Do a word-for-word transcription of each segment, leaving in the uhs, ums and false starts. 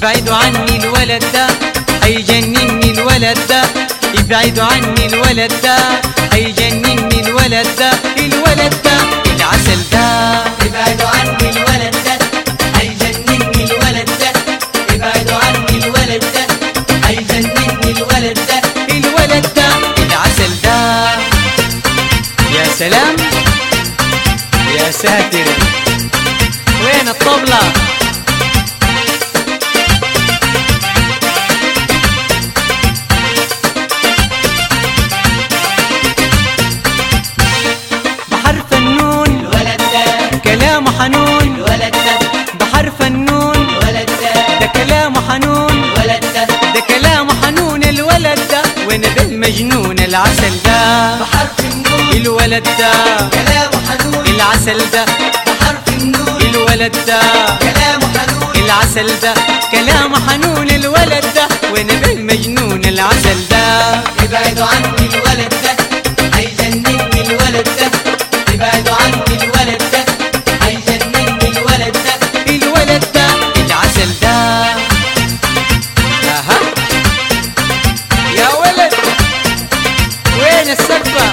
ابعدوا عني الولد ده هيجنني الولد ده، ابعدوا عني الولد ده هيجنني الولد ده، الولد ده العسل ده. ابعدوا عني الولد ده هيجنني الولد ده، ابعدوا عني الولد ده هيجنني الولد ده، الولد ده العسل ده. يا سلام يا ساتر، وين الطبلة؟ بحرف النون الولد ده كلامه حنون، الولد ده بحرف النون الولد ده ده كلامه حنون، الولد ده ده كلامه حنون الولد ده، وانا بالمجنون العسل ده. بحرف النون الولد ده كلامه حنون، العسل ده، بحرف النون الولد ده كلامه حنون، العسل ده، كلامه حنون الولد ده، وانا بالمجنون العسل ده. ابعدوا عني الولد ده هيجنني الولد ده، ابعدوا عني الولد ده هيجنني الولد ده، الولد ده العسل ده. اها يا ولد، وين السقفة؟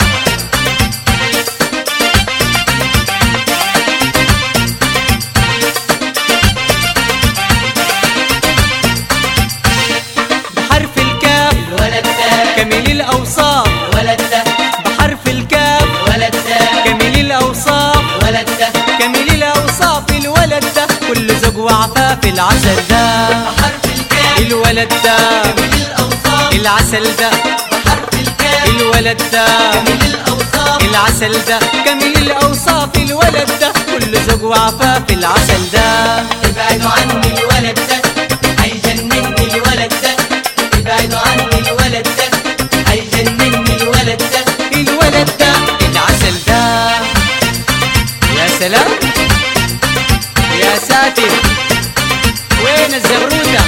بحرف الكاف الولد ده كميل الأوصاف، الولد ده بحرف الكاف الولد ده كميل الأوصاف، الولد ده كميل الأوصاف الولد ده، كل ذوق وعفاف العسل ده. بحرف الكاف الولد ده كامل الأوصاف، العسل ده، بحرف الكاف الولد ده كامل الأوصاف، العسل ده، كميل الأوصاف الولد ده، كل ذوق وعفاف العسل ده. ابعدوا عني الولد ده هيجنني الولد ده، ابعدوا عني الولد ده هيجنني الولد ده، الولد ده العسل ده. يا سلام يا ساتر، وين الزغروتة؟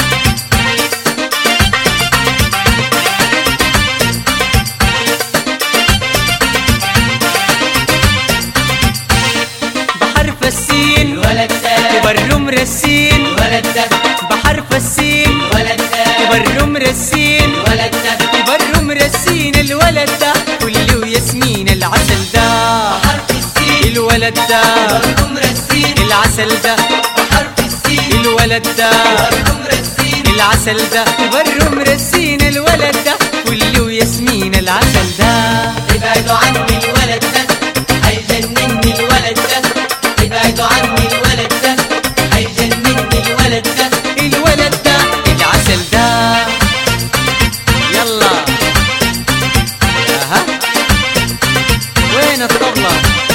بحرف السين الولد ده تبرم رسين، الولد ده بحرف السين الولد ده تبرم رسين، الولد ده تبرم رسين الولد ده، كل وياسمين العسل ده. بحرف السين الولد ده برضم رسين، العسل ده، بحرف السين الولد ده برضم رسين، العسل ده، تبرم رسين الولد ده، كل وياسمين العسل ده. ابعدوا عني الولد ده هيجنني الولد ده، ابعدوا عني الولد ده هيجنني الولد ده، الولد ده العسل ده. يلا اها، وين الطبلة؟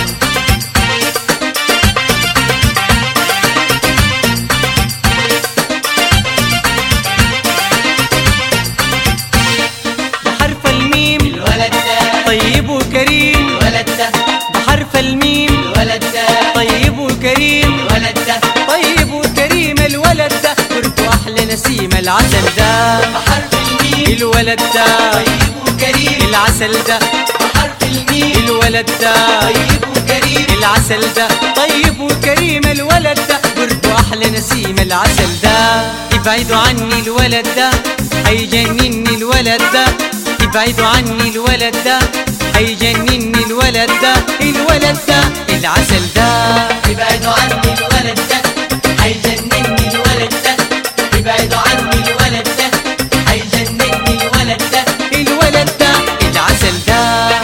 بحرف الميم الولد ده طيب وكريم، الولد ده بحرف الميم الولد ده طيب وكريم، الولد ده طيب وكريم الولد ده، برضو احلى نسيم العسل ده. بحرف الميم الولد ده طيب وكريم، العسل ده، بحرف الميم الولد ده طيب وكريم، العسل ده، طيب وكريم الولد ده، برضو احلى نسيم العسل ده. ابعدوا عني الولد ده هيجنني الولد ده، ابعدوا عني الولد ده هيجنني الولد ده، الولد ده العسل ده. ابعدوا عني الولد ده هيجنني الولد ده، ابعدوا عني الولد ده هيجنني الولد ده، الولد ده العسل ده.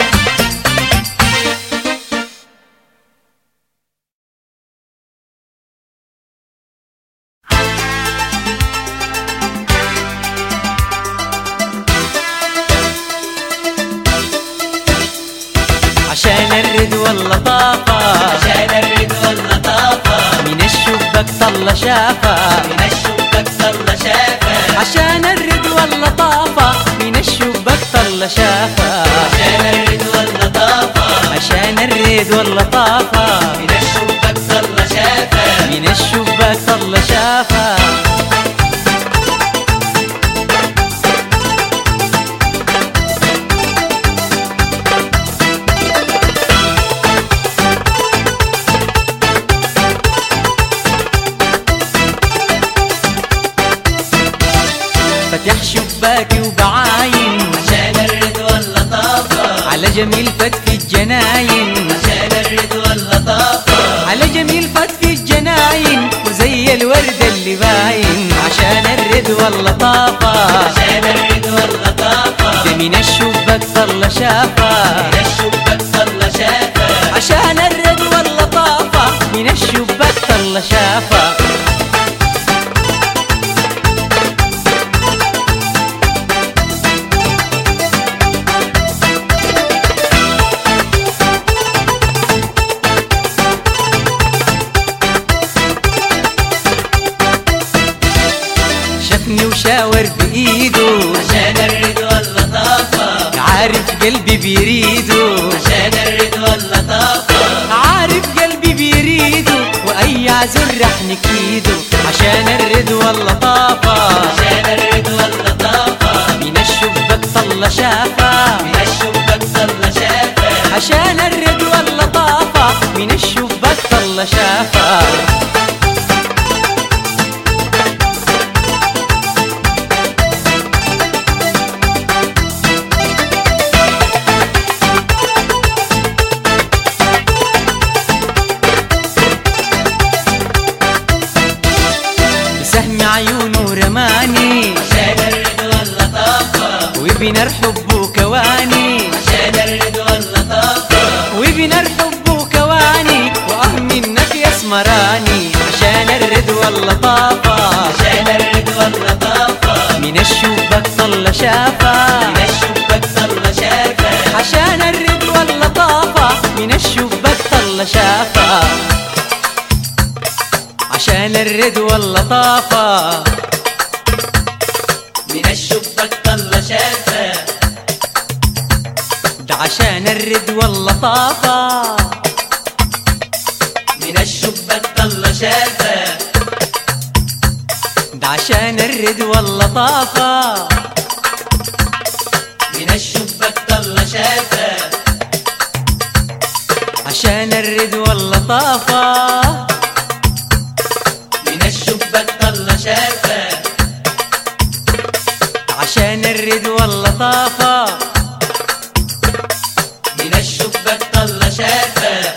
عشان الرد واللطافة، عشان الرد واللطافة، من الشباك طلع شافة، من الشباك طلع شافة، عشان الرد واللطافة، من الشباك طلع شافة، عشان الرد واللطافة، عشان الرد واللطافة، من الشباك طلع شافة، من الشباك طلع شافة. جميل فت في الجناين عشان الرد واللطافة، على جميل فت في الجناين وزي الورد اللي باين عشان الرد واللطافة، عشان الرد واللطافة، ده من الشباك طل شافة، من الشباك طل شافة، عشان الرد واللطافة من الشباك طل شافة. شافني وشاور بإيده عشان الرد واللطافة، عارف قلبي بيريده، عشان الرد واللطافة، عارف قلبي بيريده وأي عذر رح نكيده عشان الرد واللطافة، عشان الرد واللطافة، من الشباك طل شافة، من الشباك طل شافة، عشان الرد واللطافة من الشباك طل شافة. بسهم عيونه رماني عشان الرد واللطافة، وبنار حبه كواني، عشان الرد واللطافة، وبنار حبه كواني واه منك يا اسمراني عشان الرد واللطافة، عشان الرد واللطافة، من الشباك طل شافة، من الشباك طل شافة، عشان الرد واللطافة من الشباك طل شافة، عشان الرد واللطافة من الشباك طل شافة، ده عشان الرد واللطافة من الشباك طل شافة، ده عشان الرد واللطافة من الشباك طل شافة، عشان الرد واللطافة من الشباك طل شافة، عشان الرد واللطافة من الشباك طل شافة.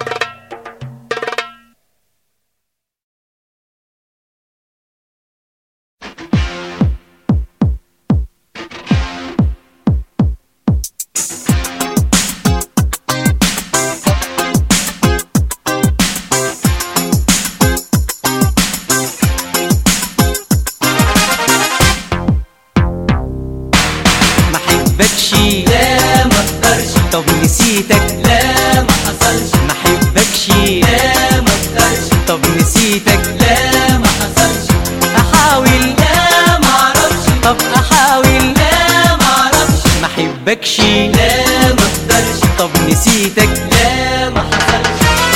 بكشي لا ما اقدرش، طب نسيتك لا ما حصلش، ما حبكش لا ما اقدرش، طب نسيتك لا ما حصلش، احاول لا ما اعرفش، طب احاول لا ما اعرفش، ما حبكش لا ما اقدرش، طب نسيتك لا ما حصلش.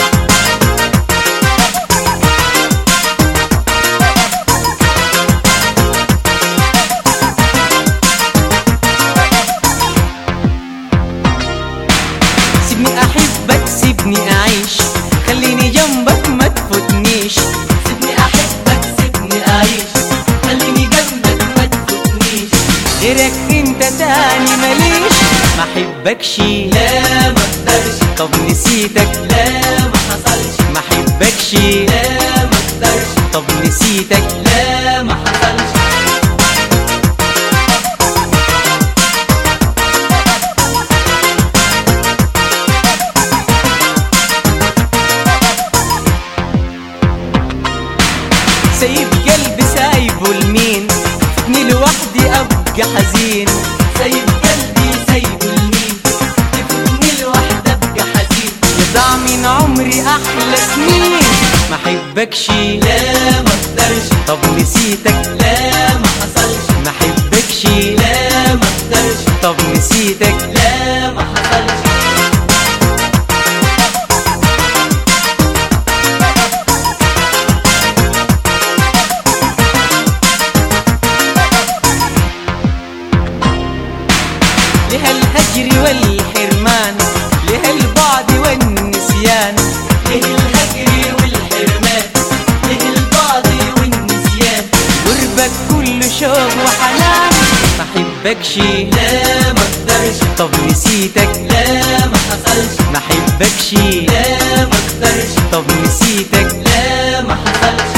سيبني احبك سيبني اعيش خليني جنبك ما تفوتنيش، سيبني احبك سيبني اعيش خليني جنبك ما تفوتنيش، غيرك انت تاني ماليش ما حبكش لا ما اقدرش، طب نسيتك لا ما حصلش، ما حبكش لا ما اقدرش، طب نسيتك لا ما حصلش. سايب قلبي سايبه لمين فاتني لوحدي ابقى حزين، سايب قلبي سايبه لمين تفوتني لوحدي ابقى حزين، يضيع من عمري احلى سنين ما حبكش لا ما اقدرش، طب نسيتك لا ما حصلش، ما حبكش لا ما اقدرش، طب نسيتك لا ما حصلش. لها الهجر والحرمان لها البعد والنسيان، ليه الهجر والحرمان ليه البعد والنسيان، قربك كله شوق وحنان ما حبكش احبكش لا ما اقدرش، طب نسيتك لا ما حصلش، ما احبكش لا ما اقدرش، طب نسيتك لا ما حصلش.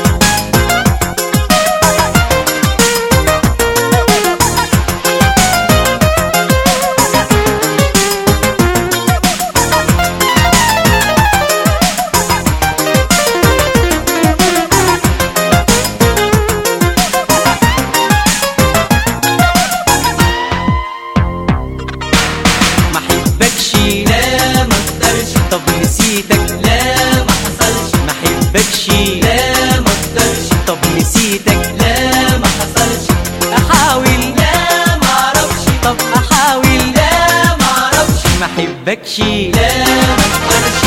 لا ما اقدرش، طب نسيتك لا ما حصلش، ما احبكش لا ما اقدرش، طب نسيتك لا ما حصلش. احاول لا ما اعرفش، طب احاول لا ما اعرفش، ما احبكش لا ما اقدرش.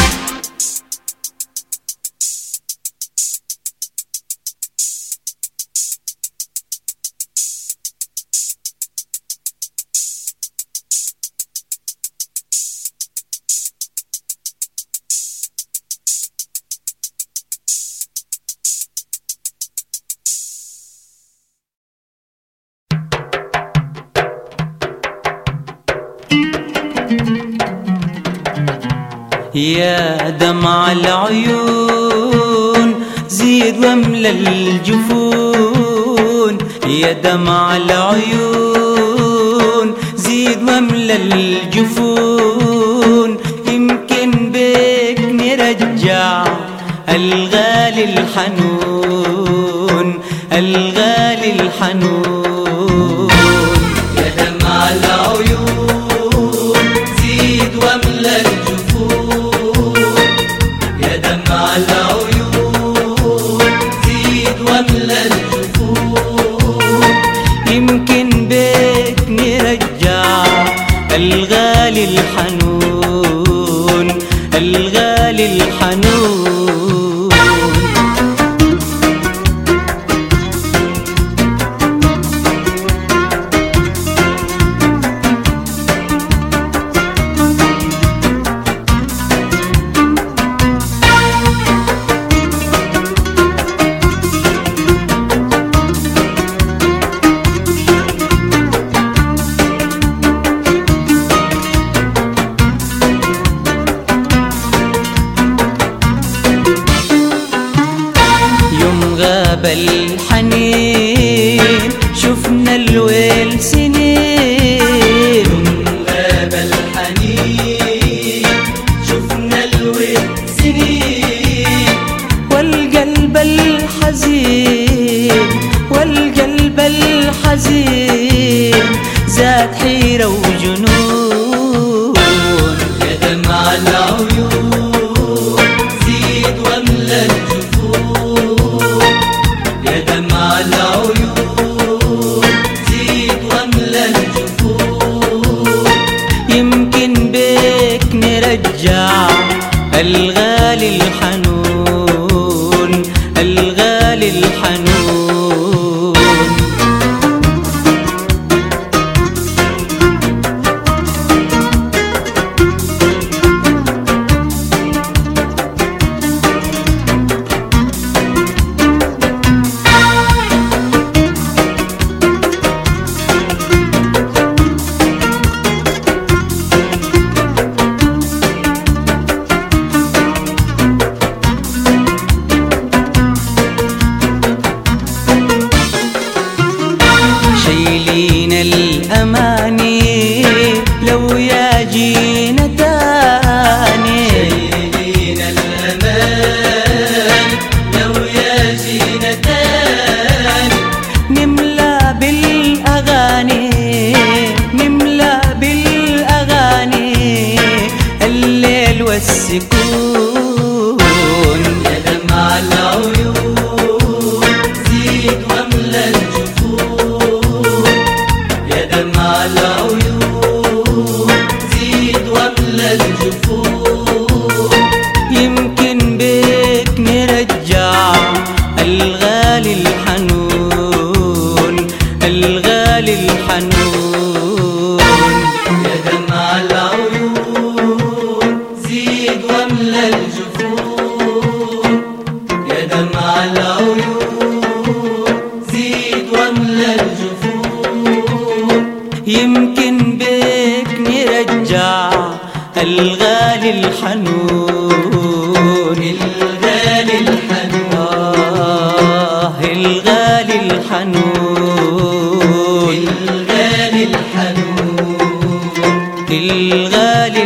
يا دمع العيون زيد واملى الجفون، يا دمع العيون زيد واملى الجفون، يمكن بك نرجع الغالي الحنون، الغالي الحنون. يا دمع العيون زيد واملى الجفون، يا دمع العيون زيد واملى الجفون، يمكن بك نرجع الغالي الحنون، الغالي الحنون. غاب الحنين شفنا الويل سنين، غاب الحنين شفنا الويل سنين، والقلب الحزين والقلب الحزين زاد حيرة وجنون. يا دمع العيون زيد واملى الجفون، يا دمع العيون زيد واملى الجفون، يمكن بك نرجع الغالي الحنون، الغالي الحنون. شايلين الأماني لو يجينا تاني، شايلين الأمان لو يجينا تاني، نملى بالأغاني نملى بالأغاني الليل والسكون. يا دمع العيون زيد واملى الجفون، يا دمع العيون زيد واملى الجفون، يمكن بك نرجع الغالي الحنون، الغالي الحنون. يا دمع العيون زيد واملى الجفون، يا دمع العيون زيد واملى الجفون، الغالي الحنون الغالي الحنون آه الغالي الحنون الغالي الحنون الغالي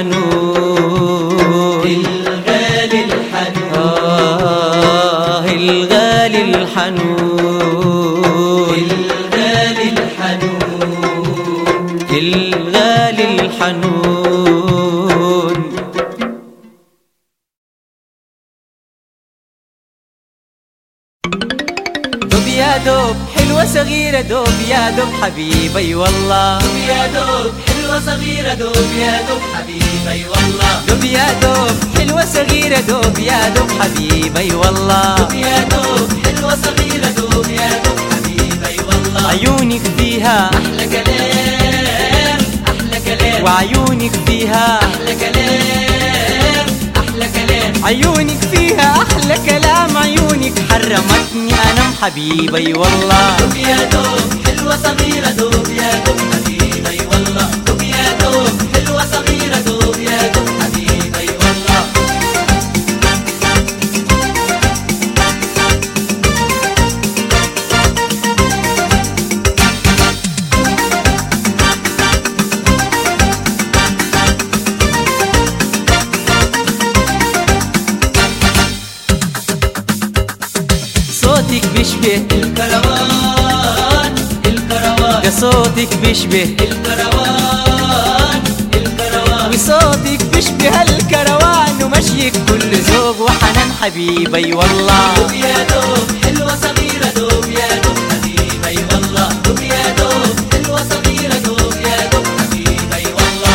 الحنون الغالي الحنون آه الغالي الحنون الغالي الحنون الغالي الحنون. دوب يا دوب حلوة صغيرة دوب يا دوب حبيبي والله دوب يا دوب حلوة صغيرة دوب يا دوب حبيبي والله دوب يا دوب حلوة صغيرة دوب يا دوب حبيبي والله دوب يا دوب حلوة صغيرة دوب يا دوب حبيبي والله عيونك فيها أحلى كلام أحلى كلام وعيونك فيها أحلى كلام أحلى كلام عيونك فيها أحلى كلام عيونك حرمتني أنام حبيبي والله دوب يا دوب حلوة صغيرة دوب يا دوب حبيبي والله دوب يا دوب حلوة صغيرة دوب يا دوب حبيبي والله صوتك بيشبه الكروان الكروان ده صوتك بيشبه الكروان الكروان وصوتك بيشبه الكروان ومشيك كل ذوق وحنان حبيبي والله دوب يا دوب حلوة صغيرة دوب يا دوب حبيبي والله دوب يا دوب حلوة صغيرة دوب يا دوب حبيبي والله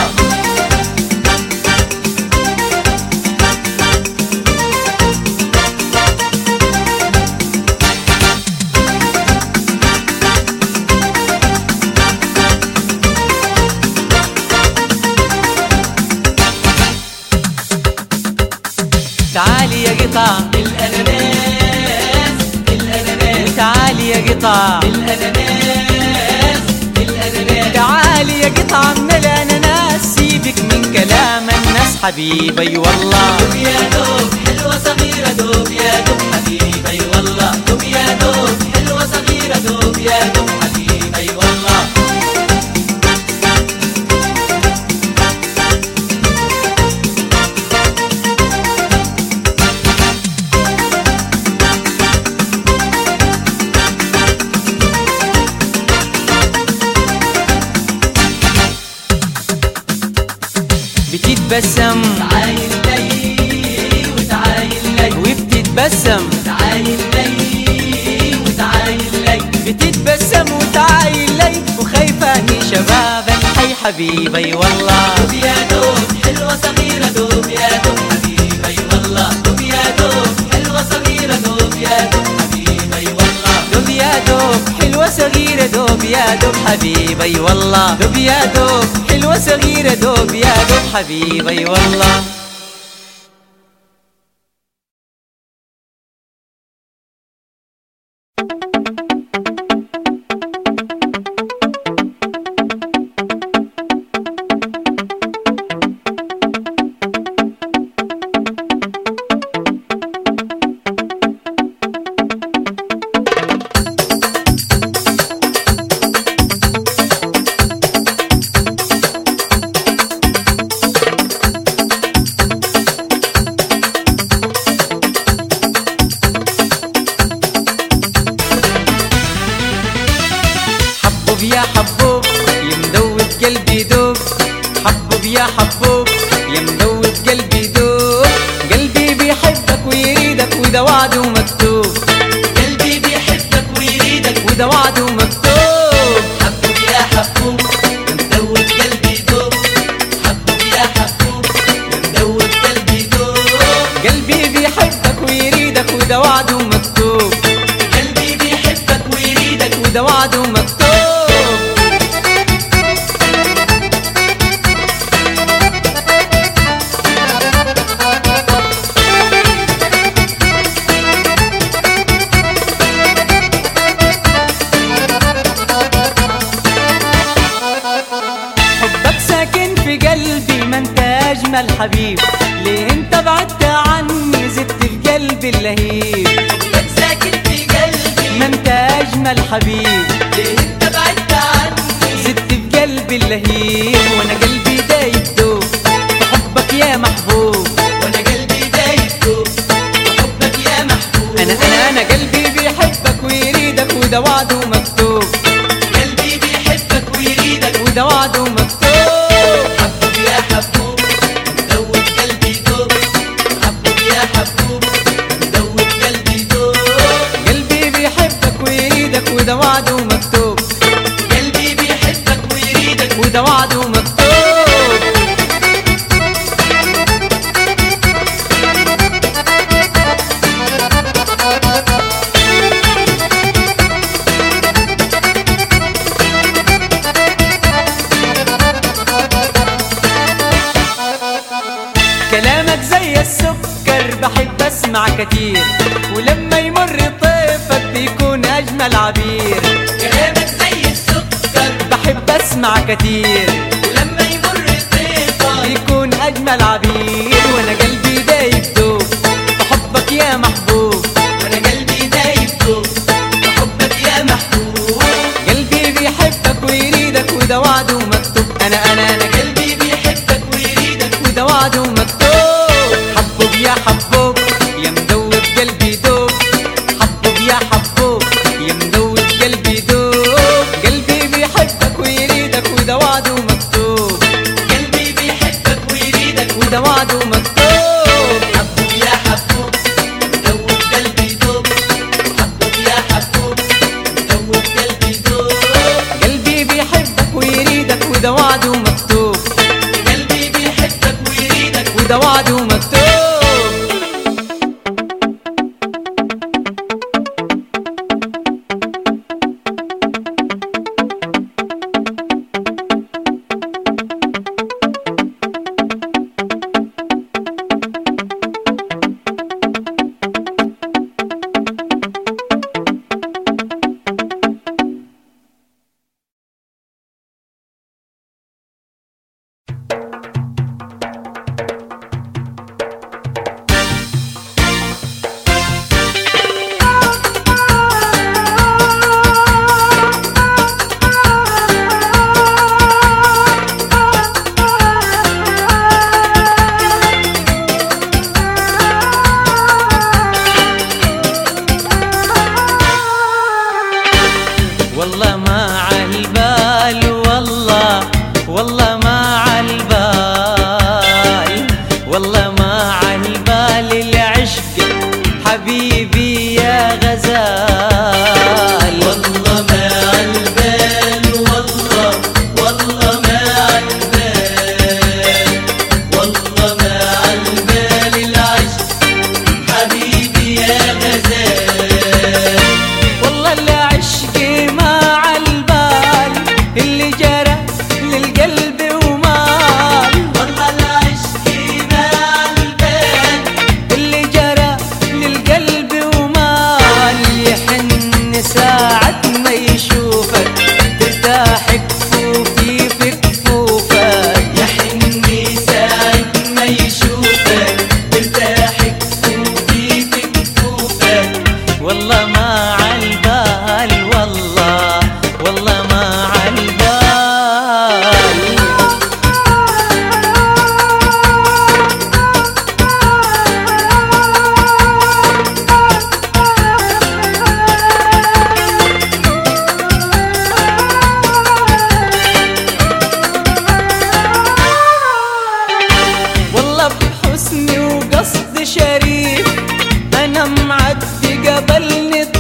تعالي يا قطع الأناناس الأناناس تعالي يا قطع الأناناس الأناناس تعالي يا قطع من الأناناس سيبك من كلام الناس حبيبي والله دوب يا دوب حلوة صغيرة دوب يا دوب حبيبي والله دوب يا دوب حلوة صغيرة دوب يا دوب حبيبي والله بتتبسم تعايل لي وتعايل لي وبتتبسم تعايل لي وتعايل لي بتتبسم وتعايل لي وخايفة اني شباب الحي حبيبي والله دوب يا دوب حلوة صغيرة دوب يا دوب حبيبي والله دوب يا دوب حلوة صغيرة دوب يا دوب حبيبي والله دوب يا دوب حلوة صغيرة دوب يا دوب حبيبي والله دوب يا دوب حلوة صغيرة دوب يا دوب حبيبي والله. يا حبوب يا مدوب قلبي دوب حبوب يا حبوب يا مدوب قلبي دوب قلبي بيحبك ويريدك وده وعده مكتوب قلبي بيحبك ويريدك وده وعده مكتوب حبوب يا حبوب يا مدوب قلبي دوب حبوب يا حبوب يا مدوب قلبي دوب قلبي بيحبك ويريدك وده وعده مكتوب قلبي بيحبك ويريدك وده وعده مكتوب أجمل حبيب، ليه انت بعدت عني زدت في قلبي اللهيب. حبك ساكن في قلبي ما انت أجمل حبيب، ليه انت بعدت عني زدت في قلبي اللهيب. وانا قلبي دايب دوب في حبك يا محبوب، وانا قلبي دايب دوب في حبك يا محبوب. انا انا انا قلبي بيحبك ويريدك وده وعده مكتوب، قلبي بيحبك ويريدك وده وعده مكتوب. حبوب يا حبوب مدوب قلبي دوب، حبوب يا حبوب مدوب قلبي دوب. قلبي بيحبك ويريدك وده وعده مكتوب، قلبي بيحبك ويريدك وده وعده مكتوب. كلامك زي السكر بحب اسمع كتير، ولما يمر طيفك بيكون اجمل عبير. كلامك زي السكر بحب اسمع كتير، ولما يمر طيفك بيكون اجمل عبير. وانا قلبي دايب دوب بحبك يا محبوب، وانا قلبي دايب دوب في حبك يا محبوب. قلبي بيحبك ويريدك وده وعده مكتوب. انا انا انا قلبي بيحبك ويريدك وده وعده مكتوب. حبوب يا حبوب يا مدوب قلبي دوب، حبوب يا حبوب يا مدوب قلبي دوب. قلبي بيحبك ويريدك وده وعده مكتوب، قلبي بيحبك ويريدك وده وعده مكتوب. حبوب يا حبوب مدوب قلبي دوب، حبوب يا حبوب مدوب قلبي دوب. قلبي بيحبك ويريدك وده وعده مكتوب، قلبي بيحبك ويريدك وده وعده مكتوب. والله ما عالبال، والله والله ما عالبال، والله ما عالبال العشق حبيبي يا غزال. والله ما عالبال، والله والله ما عالبال، والله ما عالبال العشق حبيبي يا غزال. والله العشق ما عالبال اللي جرى للقلب ومال، والله العشق ما عالبال اللي جرى للقلب ومال. يحن ساعة ما يشوفك ترتاح كفوفي في كفوفك، يحني ساعة ما يشوفك ترتاح كفوفي في كفوفك. والله ما عالبال، والله والله ما عالبال. والله بحسن وقصد شريف أنا معدي قبلني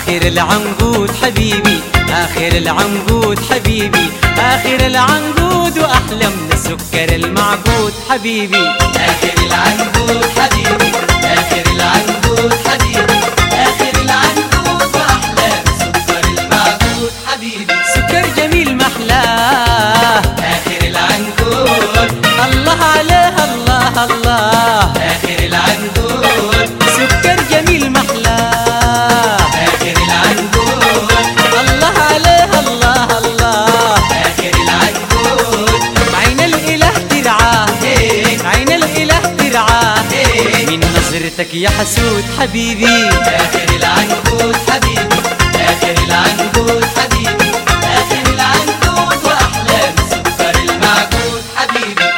آخر العنقود حبيبي، آخر العنقود حبيبي، آخر العنقود وأحلى من السكر المعقود حبيبي. آخر العنقود حبيبي، آخر العنقود حبيبي، آخر العنقود وأحلى من سكر المعقود حبيبي. سكر جميل محلاه آخر العنقود، الله عليه الله الله. آخر العنقود، سكر جميل محلاه آخر العنقود، الله عليه الله الله. آخر العنقود، عين الإله ترعاه، إيه عين الإله ترعاه إيه. من نظرتك يا حسود حبيبي. آخر العنقود حبيبي، آخر العنقود حبيبي، آخر العنقود وأحلى من سكر المعقود حبيبي.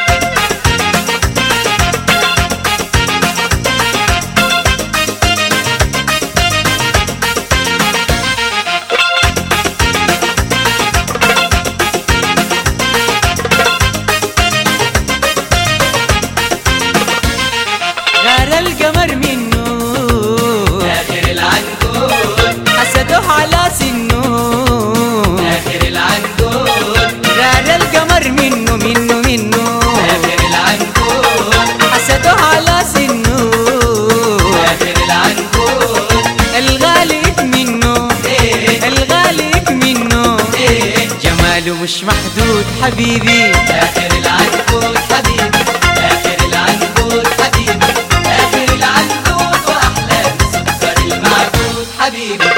غار القمر منه، آخر العنقود، حسده على سنه. آخر العنقود، غار القمر منه منه منه، آخر العنقود، حسده على سنه. آخر العنقود، الغالي منه، إيه الغالي منه، إيه. جماله مش محدود حبيبي. آخر العنقود حبيبي، آخر العنقود حبيبي، آخر العنقود وأحلى من سكر المعقود حبيبي.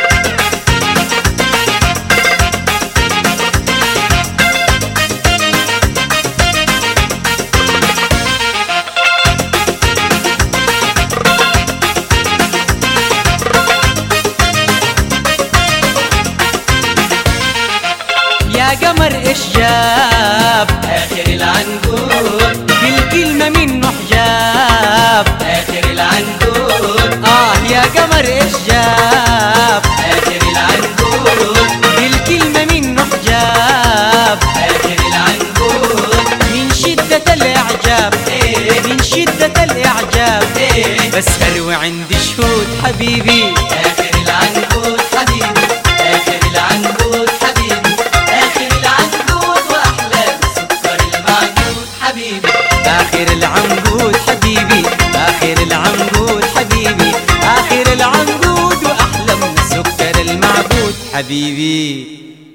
يا قمر ايش جاب آخر العنقود، بالكلمة منه حجاب. آخر العنقود، آه يا قمر ايش جاب آخر العنقود، بالكلمة منه حجاب. آخر العنقود، من شدة الإعجاب، إيه من شدة الإعجاب، إيه. بس أروي عندي شهود حبيبي. آخر العنقود حبيبي، آخر العنقود حبيبي، آخر العنقود وأحلى من سكر المعقود حبيبي. آخر العنقود حبيبي، آخر العنقود حبيبي، آخر العنقود وأحلى من السكر المعبود حبيبي.